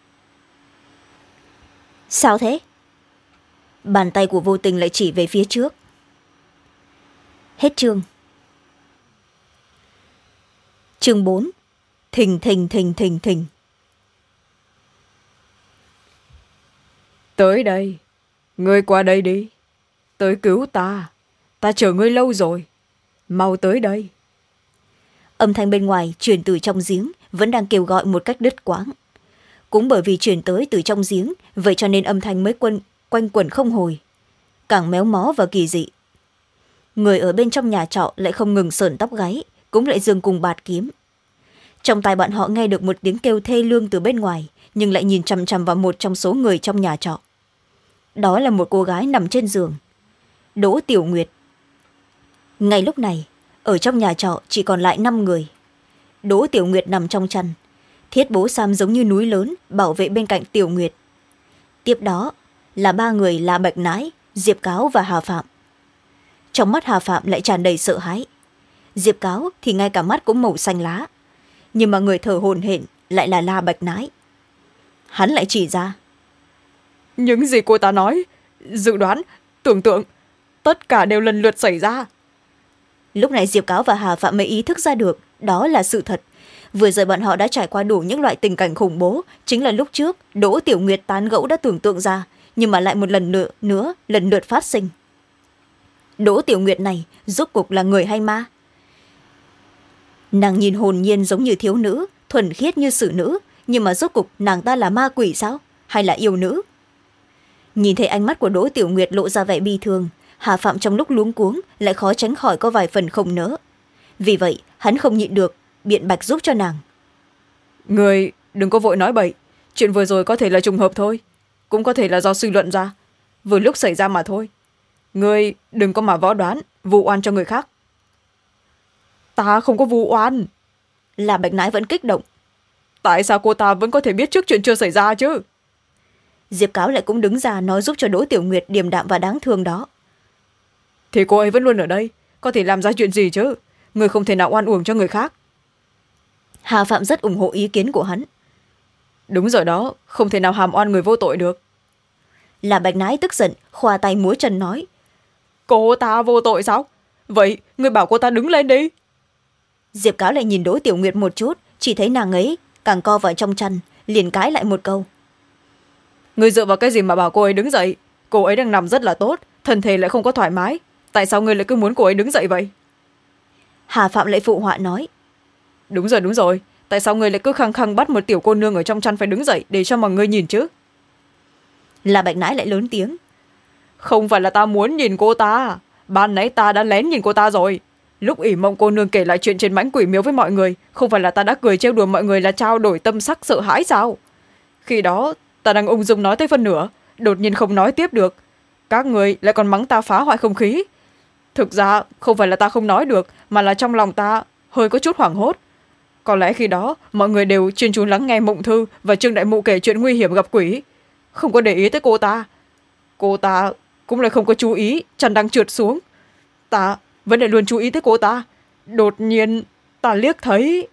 Sao thế? Bàn tay của Vô Tình lại chỉ về phía trước. Hết chương. Chương bốn. Thình thình thình thình thình. Tới đây, ngươi qua đây đi. Tới cứu ta, ta chờ ngươi lâu rồi. Mau tới đây. Âm thanh bên ngoài truyền từ trong giếng vẫn đang kêu gọi một cách đứt quãng. Cũng bởi vì truyền tới từ trong giếng, vậy cho nên âm thanh mới quân, quanh quẩn không hồi, càng méo mó và kỳ dị. Người ở bên trong nhà trọ lại không ngừng sởn tóc gáy, cũng lại dừng cùng bạt kiếm. Trong tai bọn họ nghe được một tiếng kêu thê lương từ bên ngoài, nhưng lại nhìn chằm chằm vào một trong số người trong nhà trọ. Đó là một cô gái nằm trên giường, Đỗ Tiểu Nguyệt. Ngay lúc này, ở trong nhà trọ chỉ còn lại năm người. Đỗ Tiểu Nguyệt nằm trong chăn, thiết bố Sam giống như núi lớn bảo vệ bên cạnh Tiểu Nguyệt. Tiếp đó là ba người là Bạch Nãi, Diệp Cáo và Hà Phạm. Trong mắt Hà Phạm lại tràn đầy sợ hãi. Diệp Cáo thì ngay cả mắt cũng màu xanh lá, nhưng mà người thở hổn hển lại là La Bạch Nãi. Hắn lại chỉ ra. Những gì cô ta nói, dự đoán, tưởng tượng, tất cả đều lần lượt xảy ra. Lúc này Diệp Cáo và Hà Phạm mới ý thức ra được đó là sự thật. Vừa rồi bọn họ đã trải qua đủ những loại tình cảnh khủng bố, chính là lúc trước Đỗ Tiểu Nguyệt tán gẫu đã tưởng tượng ra, nhưng mà lại một lần nữa, nữa lần lượt phát sinh. Đỗ Tiểu Nguyệt này rốt cuộc là người hay ma? Nàng nhìn hồn nhiên giống như thiếu nữ, thuần khiết như xử nữ, nhưng mà rốt cuộc nàng ta là ma quỷ sao, hay là yêu nữ? Nhìn thấy ánh mắt của Đỗ Tiểu Nguyệt lộ ra vẻ bi thương, Hà Phạm trong lúc luống cuống lại khó tránh khỏi có vài phần không nỡ. Vì vậy hắn không nhịn được, biện bạch giúp cho nàng. Người đừng có vội nói bậy, chuyện vừa rồi có thể là trùng hợp thôi, cũng có thể là do suy luận ra, vừa lúc xảy ra mà thôi. Người đừng có mà võ đoán, vu oan cho người khác. Ta không có vu oan. Là Bạch Nãi vẫn kích động. Tại sao cô ta vẫn có thể biết trước chuyện chưa xảy ra chứ? Diệp Cáo lại cũng đứng ra nói giúp cho Đỗ Tiểu Nguyệt điềm đạm và đáng thương đó. Thì cô ấy vẫn luôn ở đây, có thể làm ra chuyện gì chứ? Người không thể nào oan uổng cho người khác. Hà Phạm rất ủng hộ ý kiến của hắn. Đúng rồi đó, không thể nào hàm oan người vô tội được. Là Bạch Nãi tức giận, khoa tay múa chân nói. Cô ta vô tội sao? Vậy người bảo cô ta đứng lên đi. Diệp Cáo lại nhìn Đỗ Tiểu Nguyệt một chút, chỉ thấy nàng ấy càng co vào trong chăn, liền cãi lại một câu. Người dựa vào cái gì mà bảo cô ấy đứng dậy? Cô ấy đang nằm rất là tốt, thân thể lại không có thoải mái, tại sao người lại cứ muốn cô ấy đứng dậy vậy? Hà Phạm lại phụ họa nói. Đúng rồi đúng rồi, tại sao người lại cứ khăng khăng bắt một tiểu cô nương ở trong chăn phải đứng dậy để cho mọi người nhìn chứ? La Bạch Nãi lại lớn tiếng. Không phải là ta muốn nhìn cô ta, ban nãy ta đã lén nhìn cô ta rồi. Lúc ỉ mộng cô nương kể lại chuyện trên mãnh quỷ miếu với mọi người, không phải là ta đã cười trêu đùa mọi người là trao đổi tâm sắc sợ hãi sao? Khi đó ta đang ung dung nói tới phân nửa, đột nhiên không nói tiếp được, các người lại còn mắng ta phá hoại không khí. Thực ra không phải là ta không nói được, mà là trong lòng ta hơi có chút hoảng hốt. Có lẽ khi đó mọi người đều chuyên chú lắng nghe Mộng Thư và Trương Đại Mụ kể chuyện nguy hiểm gặp quỷ, không có để ý tới cô ta. Cô ta cũng lại không có chú ý chăn đang trượt xuống, ta vẫn lại luôn chú ý tới cô ta. Đột nhiên ta liếc thấy.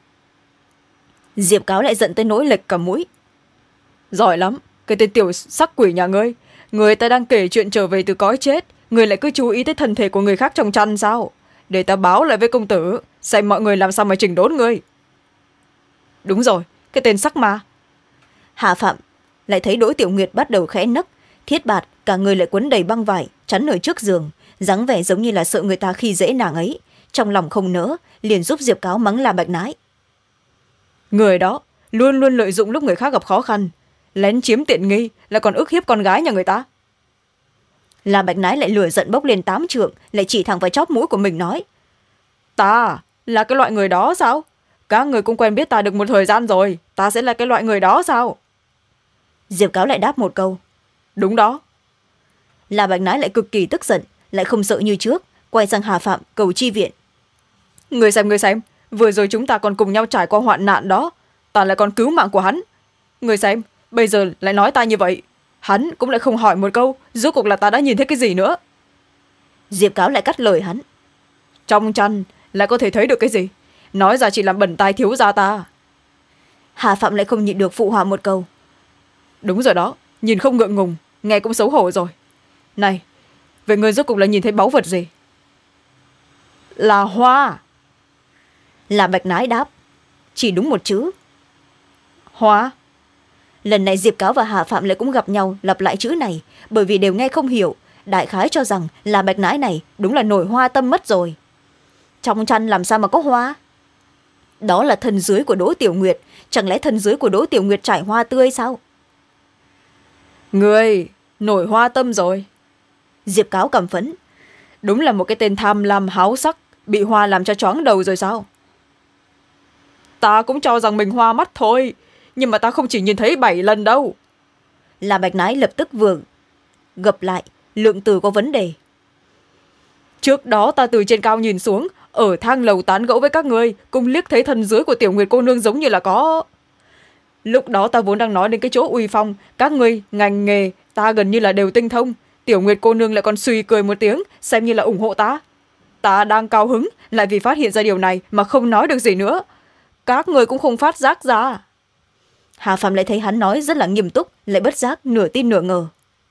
Diệp Cáo lại giận tới nỗi lệch cả mũi. Giỏi lắm, cái tên tiểu sắc quỷ nhà ngươi. Người ta đang kể chuyện trở về từ cõi chết, người lại cứ chú ý tới thân thể của người khác trong chăn sao? Để ta báo lại với công tử, xem mọi người làm sao mà chỉnh đốn ngươi. Đúng rồi, cái tên sắc ma. Hạ Phạm lại thấy Đỗ Tiểu Nguyệt bắt đầu khẽ nấc, Thiết Bạt cả người lại quấn đầy băng vải chắn ở trước giường, dáng vẻ giống như là sợ người ta khi dễ nàng ấy. Trong lòng không nỡ, liền giúp Diệp Cáo mắng La Bạch Nãi. Người đó luôn luôn lợi dụng lúc người khác gặp khó khăn, lén chiếm tiện nghi, lại còn ức hiếp con gái nhà người ta. La Bạch Nãi lại lửa giận bốc lên tám trượng, lại chỉ thẳng vào chóp mũi của mình nói. Ta là cái loại người đó sao? Các người cũng quen biết ta được một thời gian rồi, ta sẽ là cái loại người đó sao? Diệp Cáo lại đáp một câu. Đúng đó. La Bạch Nãi lại cực kỳ tức giận, lại không sợ như trước, quay sang Hà Phạm cầu chi viện. Người xem, người xem, vừa rồi chúng ta còn cùng nhau trải qua hoạn nạn đó, ta lại còn cứu mạng của hắn. Người xem, bây giờ lại nói ta như vậy, hắn cũng lại không hỏi một câu rốt cuộc là ta đã nhìn thấy cái gì nữa. Diệp Cáo lại cắt lời hắn. Trong chăn lại có thể thấy được cái gì? Nói ra chỉ làm bẩn tai thiếu gia ta. Hà Phạm lại không nhịn được phụ họa một câu. Đúng rồi đó, nhìn không ngượng ngùng, nghe cũng xấu hổ rồi. Này, vậy người rốt cuộc là nhìn thấy báu vật gì? Là hoa. Là Bạch Nãi đáp. Chỉ đúng một chữ. Hoa. Lần này Diệp Cáo và Hà Phạm lại cũng gặp nhau lặp lại chữ này, bởi vì đều nghe không hiểu, đại khái cho rằng là Bạch Nãi này đúng là nổi hoa tâm mất rồi. Trong chăn làm sao mà có hoa? Đó là thân dưới của Đỗ Tiểu Nguyệt, chẳng lẽ thân dưới của Đỗ Tiểu Nguyệt trải hoa tươi sao? Người nổi hoa tâm rồi. Diệp Cáo cảm phẫn. Đúng là một cái tên tham lam háo sắc, bị hoa làm cho choáng đầu rồi sao? Ta cũng cho rằng mình hoa mắt thôi, nhưng mà ta không chỉ nhìn thấy bảy lần đâu. Là Bạch Nãi lập tức vừa gập lại, lượng từ có vấn đề. Trước đó ta từ trên cao nhìn xuống, ở thang lầu tán gẫu với các người, cùng liếc thấy thân dưới của Tiểu Nguyệt cô nương giống như là có. Lúc đó ta vốn đang nói đến cái chỗ uy phong, các người ngành nghề ta gần như là đều tinh thông, Tiểu Nguyệt cô nương lại còn suy cười một tiếng, xem như là ủng hộ ta. Ta đang cao hứng, lại vì phát hiện ra điều này mà không nói được gì nữa. Các người cũng không phát giác ra. Hà Phạm lại thấy hắn nói rất là nghiêm túc, lại bất giác nửa tin nửa ngờ.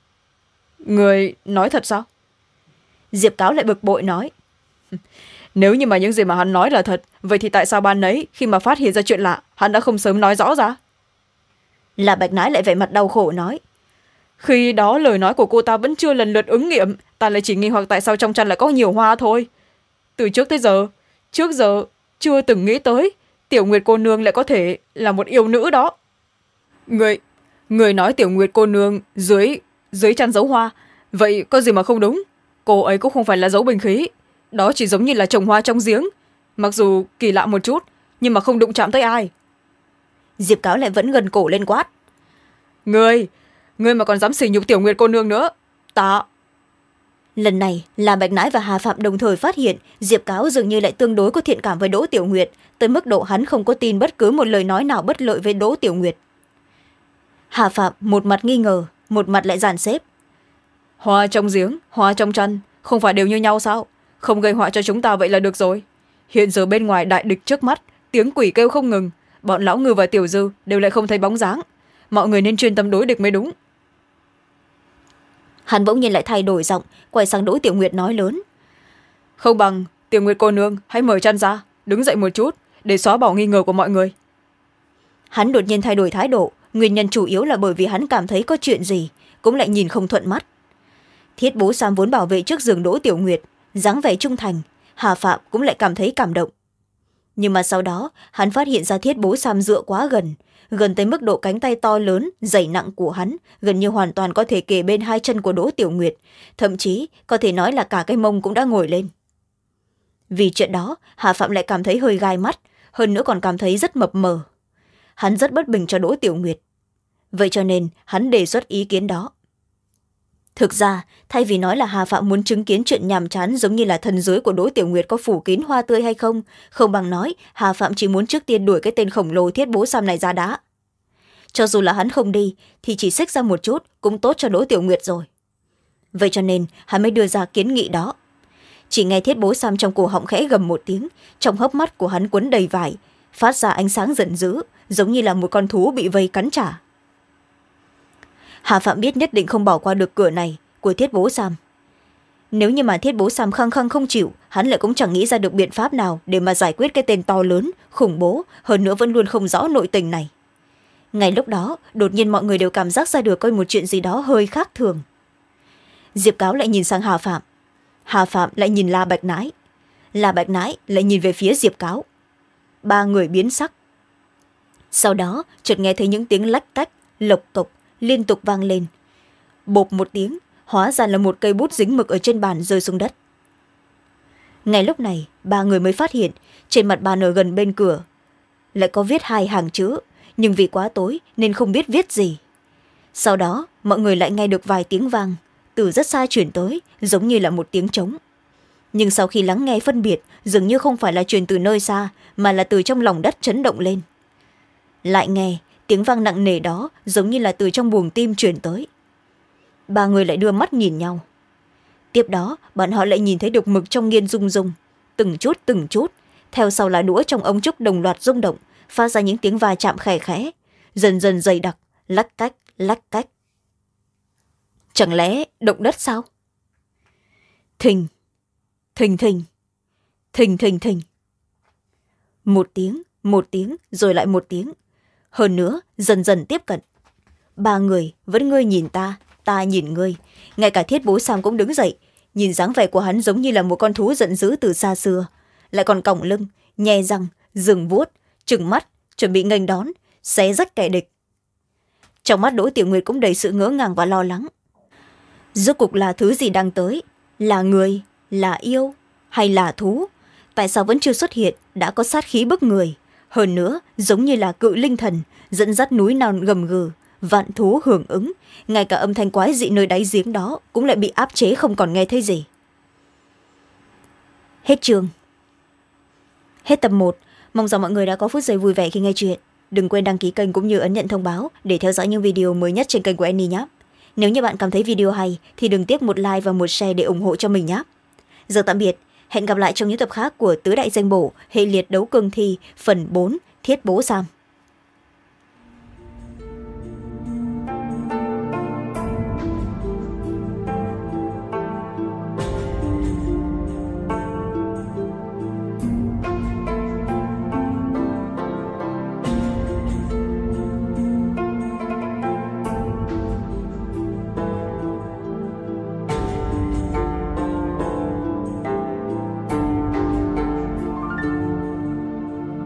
Người nói thật sao? Diệp Cáo lại bực bội nói. Nếu như mà những gì mà hắn nói là thật, vậy thì tại sao ban nấy khi mà phát hiện ra chuyện lạ, hắn đã không sớm nói rõ ra? Là Bạch Nãi lại vẻ mặt đau khổ nói. Khi đó lời nói của cô ta vẫn chưa lần lượt ứng nghiệm, ta lại chỉ nghi hoặc tại sao trong chăn lại có nhiều hoa thôi. Từ trước tới giờ, trước giờ chưa từng nghĩ tới Tiểu Nguyệt cô nương lại có thể là một yêu nữ đó. Người, người nói Tiểu Nguyệt cô nương dưới dưới chăn giấu hoa, vậy có gì mà không đúng? Cô ấy cũng không phải là giấu bình khí, đó chỉ giống như là trồng hoa trong giếng, mặc dù kỳ lạ một chút, nhưng mà không đụng chạm tới ai. Diệp Cáo lại vẫn gần cổ lên quát. Người, người mà còn dám sỉ nhục Tiểu Nguyệt cô nương nữa, ta. Lần này là Bạch Nãi và Hà Phạm đồng thời phát hiện Diệp Cáo dường như lại tương đối có thiện cảm với Đỗ Tiểu Nguyệt, tới mức độ hắn không có tin bất cứ một lời nói nào bất lợi với Đỗ Tiểu Nguyệt. Hà Phạm một mặt nghi ngờ, một mặt lại dàn xếp. Hoa trong giếng, hoa trong chăn, không phải đều như nhau sao? Không gây họa cho chúng ta vậy là được rồi. Hiện giờ bên ngoài đại địch trước mắt, tiếng quỷ kêu không ngừng, bọn lão ngư và tiểu dư đều lại không thấy bóng dáng. Mọi người nên chuyên tâm đối địch mới đúng. Hắn bỗng nhiên lại thay đổi giọng, quay sang Đỗ Tiểu Nguyệt nói lớn. Không bằng, Tiểu Nguyệt cô nương, hãy mở chăn ra, đứng dậy một chút, để xóa bỏ nghi ngờ của mọi người. Hắn đột nhiên thay đổi thái độ, nguyên nhân chủ yếu là bởi vì hắn cảm thấy có chuyện gì, cũng lại nhìn không thuận mắt. Thiết Bố Sam vốn bảo vệ trước giường Đỗ Tiểu Nguyệt, dáng vẻ trung thành, Hà Phạm cũng lại cảm thấy cảm động. nhưng mà sau đó hắn phát hiện ra thiết bố sam dựa quá gần, gần tới mức độ cánh tay to lớn dày nặng của hắn gần như hoàn toàn có thể kề bên hai chân của Đỗ Tiểu Nguyệt, thậm chí có thể nói là cả cái mông cũng đã ngồi lên. Vì chuyện đó Hà Phạm lại cảm thấy hơi gai mắt, hơn nữa còn cảm thấy rất mập mờ. Hắn rất bất bình cho Đỗ Tiểu Nguyệt, vậy cho nên hắn đề xuất ý kiến đó. Thực ra thay vì nói là Hà Phạm muốn chứng kiến chuyện nhàm chán giống như là thân dưới của Đỗ Tiểu Nguyệt có phủ kín hoa tươi hay không, không bằng nói Hà Phạm chỉ muốn trước tiên đuổi cái tên khổng lồ thiết bố sam này ra đá. Cho dù là hắn không đi thì chỉ xích ra một chút cũng tốt cho Đỗ Tiểu Nguyệt rồi. Vậy cho nên hắn mới đưa ra kiến nghị đó. Chỉ nghe thiết bố sam trong cổ họng khẽ gầm một tiếng, trong hốc mắt của hắn quấn đầy vải, phát ra ánh sáng giận dữ, giống như là một con thú bị vây cắn trả. Hà Phạm biết nhất định không bỏ qua được cửa này của thiết bố sam. Nếu như mà thiết bố sam khăng khăng không chịu, hắn lại cũng chẳng nghĩ ra được biện pháp nào để mà giải quyết cái tên to lớn khủng bố, hơn nữa vẫn luôn không rõ nội tình này. Ngay lúc đó đột nhiên mọi người đều cảm giác ra được có một chuyện gì đó hơi khác thường. Diệp Cáo lại nhìn sang Hà Phạm, Hà Phạm lại nhìn La Bạch Nãi, La Bạch Nãi lại nhìn về phía Diệp Cáo. Ba người biến sắc. Sau đó chợt nghe thấy những tiếng lách cách lộc cộc liên tục vang lên. Bộp một tiếng, hóa ra là một cây bút dính mực ở trên bàn rơi xuống đất. Ngay lúc này ba người mới phát hiện trên mặt bàn ở gần bên cửa lại có viết hai hàng chữ, nhưng vì quá tối nên không biết viết gì. Sau đó mọi người lại nghe được vài tiếng vang từ rất xa chuyển tới, giống như là một tiếng trống. Nhưng sau khi lắng nghe phân biệt, dường như không phải là truyền từ nơi xa mà là từ trong lòng đất chấn động lên. Lại nghe tiếng vang nặng nề đó giống như là từ trong buồng tim truyền tới. Ba người lại đưa mắt nhìn nhau. Tiếp đó bọn họ lại nhìn thấy được mực trong nghiên rung rung, từng chút từng chút, theo sau là đũa trong ống trúc đồng loạt rung động, phát ra những tiếng va chạm khẽ khẽ, dần dần dày đặc, lách cách lách cách. Chẳng lẽ động đất sao? Thình thình thình thình thình thình. Một tiếng một tiếng rồi lại một tiếng, hơn nữa dần dần tiếp cận. Ba người vẫn ngươi nhìn ta, ta nhìn ngươi, ngay cả thiết bố sam cũng đứng dậy, nhìn dáng vẻ của hắn giống như là một con thú giận dữ từ xa xưa, lại còn còng lưng nhe răng dừng vuốt trừng mắt chuẩn bị nghênh đón xé rách kẻ địch. Trong mắt Đỗ Tiểu Nguyệt cũng đầy sự ngỡ ngàng và lo lắng. Rốt cuộc là thứ gì đang tới, là người, là yêu hay là thú? Tại sao vẫn chưa xuất hiện đã có sát khí bức người, hơn nữa giống như là cự linh thần dẫn dắt núi non gầm gừ, vạn thú hưởng ứng, ngay cả âm thanh quái dị nơi đáy giếng đó cũng lại bị áp chế không còn nghe thấy gì. Hết chương. Hết tập một. Mong rằng mọi người đã có phút giây vui vẻ khi nghe chuyện. Đừng quên đăng ký kênh cũng như ấn nhận thông báo để theo dõi những video mới nhất trên kênh của Annie nhé. Nếu như bạn cảm thấy video hay thì đừng tiếc một like và một share để ủng hộ cho mình nhé. Giờ tạm biệt, hẹn gặp lại trong những tập khác của Tứ Đại Danh Bổ hệ liệt đấu cương thi phần bốn Thiết Bố Sam.